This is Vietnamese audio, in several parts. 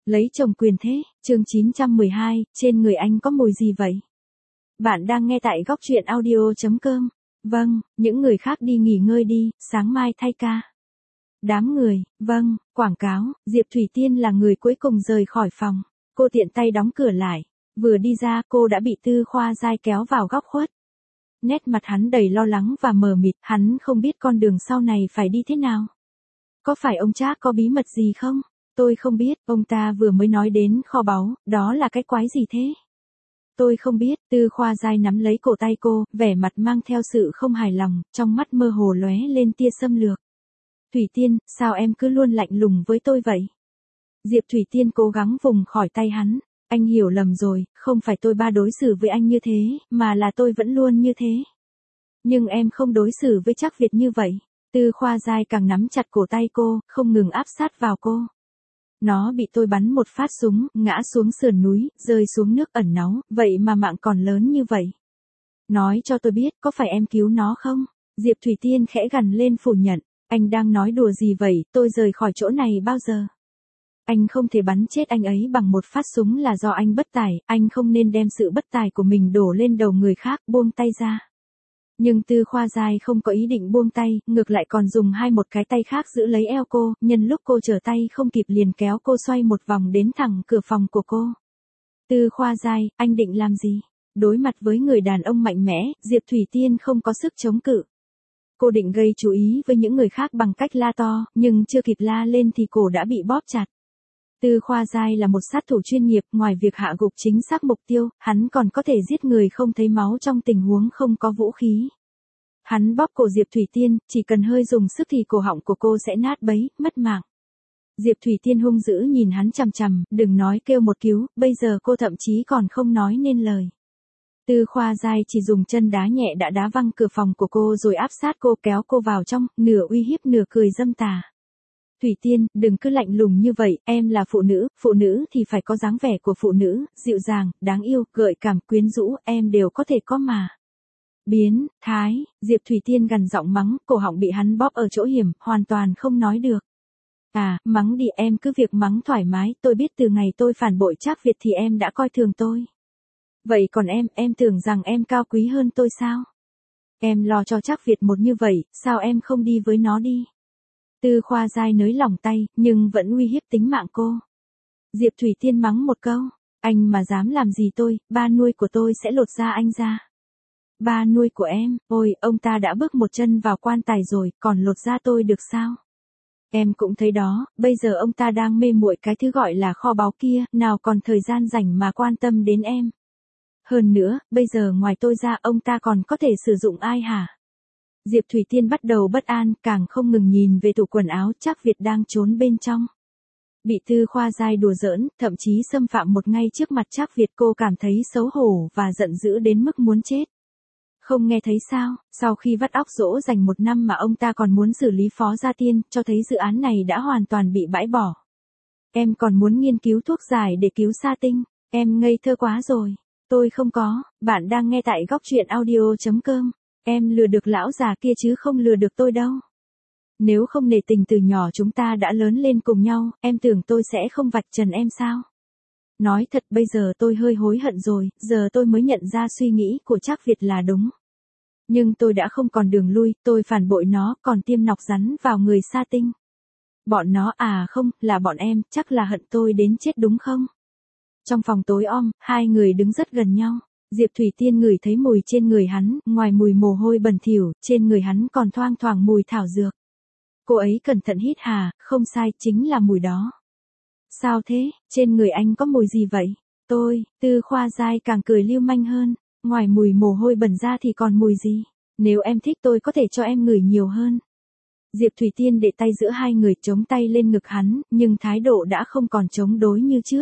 Lấy chồng quyền thế, chương 912, trên người anh có mùi gì vậy? Bạn đang nghe tại góc truyện audio.com. Vâng, những người khác đi nghỉ ngơi đi, sáng mai thay ca. Đám người, vâng, quảng cáo, Diệp Thủy Tiên là người cuối cùng rời khỏi phòng. Cô tiện tay đóng cửa lại. Vừa đi ra cô đã bị Tư Khoa Giai kéo vào góc khuất. Nét mặt hắn đầy lo lắng và mờ mịt, hắn không biết con đường sau này phải đi thế nào. Có phải ông Trác có bí mật gì không? Tôi không biết, ông ta vừa mới nói đến kho báu, đó là cái quái gì thế? Tôi không biết, Tư Khoa Giai nắm lấy cổ tay cô, vẻ mặt mang theo sự không hài lòng, trong mắt mơ hồ lóe lên tia xâm lược. Thủy Tiên, sao em cứ luôn lạnh lùng với tôi vậy? Diệp Thủy Tiên cố gắng vùng khỏi tay hắn. Anh hiểu lầm rồi, không phải tôi đối xử với anh như thế, mà là tôi vẫn luôn như thế. Nhưng em không đối xử với Trác Việt như vậy. Tư Khoa Giai càng nắm chặt cổ tay cô, không ngừng áp sát vào cô. Nó bị tôi bắn một phát súng, ngã xuống sườn núi, rơi xuống nước ẩn náu, vậy mà mạng còn lớn như vậy. Nói cho tôi biết, có phải em cứu nó không? Diệp Thủy Tiên khẽ gằn lên phủ nhận. Anh đang nói đùa gì vậy, tôi rời khỏi chỗ này bao giờ? Anh không thể bắn chết anh ấy bằng một phát súng là do anh bất tài, anh không nên đem sự bất tài của mình đổ lên đầu người khác, buông tay ra. Nhưng Tư Khoa Giai không có ý định buông tay, ngược lại còn dùng một cái tay khác giữ lấy eo cô, nhân lúc cô trở tay không kịp liền kéo cô xoay một vòng đến thẳng cửa phòng của cô. Tư Khoa Giai, anh định làm gì? Đối mặt với người đàn ông mạnh mẽ, Diệp Thủy Tiên không có sức chống cự. Cô định gây chú ý với những người khác bằng cách la to, nhưng chưa kịp la lên thì cổ đã bị bóp chặt. Tư Khoa Giai là một sát thủ chuyên nghiệp, ngoài việc hạ gục chính xác mục tiêu, hắn còn có thể giết người không thấy máu trong tình huống không có vũ khí. Hắn bóp cổ Diệp Thủy Tiên, chỉ cần hơi dùng sức thì cổ họng của cô sẽ nát bấy, mất mạng. Diệp Thủy Tiên hung dữ nhìn hắn chằm chằm, đừng nói kêu một cứu, bây giờ cô thậm chí còn không nói nên lời. Tư Khoa Giai chỉ dùng chân đá nhẹ đã đá văng cửa phòng của cô rồi áp sát cô kéo cô vào trong, nửa uy hiếp nửa cười dâm tà. Thủy Tiên, đừng cứ lạnh lùng như vậy, em là phụ nữ thì phải có dáng vẻ của phụ nữ, dịu dàng, đáng yêu, gợi cảm, quyến rũ, em đều có thể có mà. Biến thái, Diệp Thủy Tiên gằn giọng mắng, cổ họng bị hắn bóp ở chỗ hiểm, hoàn toàn không nói được. À, mắng đi, em cứ việc mắng thoải mái, tôi biết từ ngày tôi phản bội Trác Việt thì em đã coi thường tôi. Vậy còn em tưởng rằng em cao quý hơn tôi sao? Em lo cho Trác Việt một như vậy, sao em không đi với nó đi? Tư Khoa Giai nới lỏng tay, nhưng vẫn uy hiếp tính mạng cô. Diệp Thủy Tiên mắng một câu, anh mà dám làm gì tôi, ba nuôi của tôi sẽ lột da anh ra. Ba nuôi của em, ôi, ông ta đã bước một chân vào quan tài rồi, còn lột da tôi được sao? Em cũng thấy đó, bây giờ ông ta đang mê muội cái thứ gọi là kho báu kia, nào còn thời gian rảnh mà quan tâm đến em. Hơn nữa, bây giờ ngoài tôi ra ông ta còn có thể sử dụng ai hả? Diệp Thủy Tiên bắt đầu bất an, càng không ngừng nhìn về tủ quần áo Trác Việt đang trốn bên trong. Bị Tư Khoa Giai đùa giỡn, thậm chí xâm phạm một ngay trước mặt Trác Việt, cô cảm thấy xấu hổ và giận dữ đến mức muốn chết. Không nghe thấy sao, sau khi vắt óc dỗ dành 1 năm mà ông ta còn muốn xử lý Phó Gia Tiên, cho thấy dự án này đã hoàn toàn bị bãi bỏ. Em còn muốn nghiên cứu thuốc giải để cứu Sa Tinh, em ngây thơ quá rồi. Tôi không có, bạn đang nghe tại góc truyện audio.com. Em lừa được lão già kia chứ không lừa được tôi đâu. Nếu không nể tình từ nhỏ chúng ta đã lớn lên cùng nhau, em tưởng tôi sẽ không vạch trần em sao? Nói thật bây giờ tôi hơi hối hận rồi, giờ tôi mới nhận ra suy nghĩ của Trác Việt là đúng. Nhưng tôi đã không còn đường lui, tôi phản bội nó, còn tiêm nọc rắn vào người Sa Tinh. Bọn nó không, là bọn em, chắc là hận tôi đến chết đúng không? Trong phòng tối om, hai người đứng rất gần nhau. Diệp Thủy Tiên ngửi thấy mùi trên người hắn, ngoài mùi mồ hôi bẩn thỉu, trên người hắn còn thoang thoảng mùi thảo dược. Cô ấy cẩn thận hít hà, không sai, chính là mùi đó. Sao thế, trên người anh có mùi gì vậy? Tư Khoa Giai càng cười lưu manh hơn, ngoài mùi mồ hôi bẩn ra thì còn mùi gì? Nếu em thích tôi có thể cho em ngửi nhiều hơn. Diệp Thủy Tiên để tay giữa hai người chống tay lên ngực hắn, nhưng thái độ đã không còn chống đối như trước.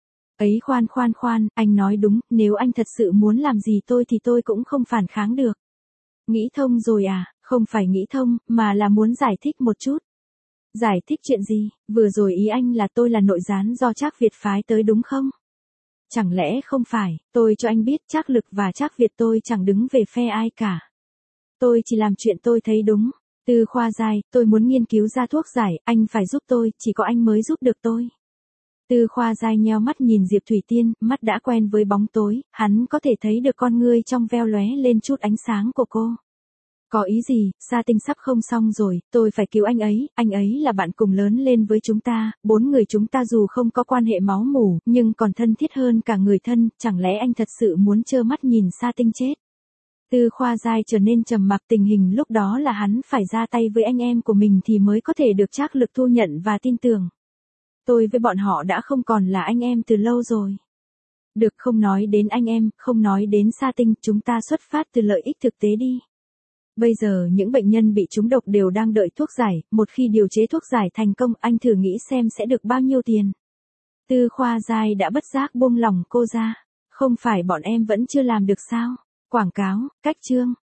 Ấy khoan, anh nói đúng, nếu anh thật sự muốn làm gì tôi thì tôi cũng không phản kháng được. Nghĩ thông rồi à, không phải nghĩ thông, mà là muốn giải thích một chút. Giải thích chuyện gì, vừa rồi ý anh là tôi là nội gián do Trác Việt phái tới đúng không? Chẳng lẽ không phải, tôi cho anh biết Trác Lực và Trác Việt tôi chẳng đứng về phe ai cả. Tôi chỉ làm chuyện tôi thấy đúng. Tư Khoa Giai, tôi muốn nghiên cứu ra thuốc giải, anh phải giúp tôi, chỉ có anh mới giúp được tôi. Tư Khoa dai nheo mắt nhìn Diệp Thủy Tiên, mắt đã quen với bóng tối, hắn có thể thấy được con ngươi trong veo lóe lên chút ánh sáng của cô. Có ý gì, Sa Tinh sắp không xong rồi, tôi phải cứu anh ấy là bạn cùng lớn lên với chúng ta, 4 người chúng ta dù không có quan hệ máu mủ, nhưng còn thân thiết hơn cả người thân, chẳng lẽ anh thật sự muốn trơ mắt nhìn Sa Tinh chết? Tư Khoa dai trở nên trầm mặc, tình hình lúc đó là hắn phải ra tay với anh em của mình thì mới có thể được Trác Lực thu nhận và tin tưởng. Tôi với bọn họ đã không còn là anh em từ lâu rồi. Được, không nói đến anh em, không nói đến Sa Tinh, chúng ta xuất phát từ lợi ích thực tế đi. Bây giờ những bệnh nhân bị trúng độc đều đang đợi thuốc giải, một khi điều chế thuốc giải thành công, anh thử nghĩ xem sẽ được bao nhiêu tiền. Tư Khoa dai đã bất giác buông lỏng cô ra. Không phải bọn em vẫn chưa làm được sao? Quảng cáo, cách chương.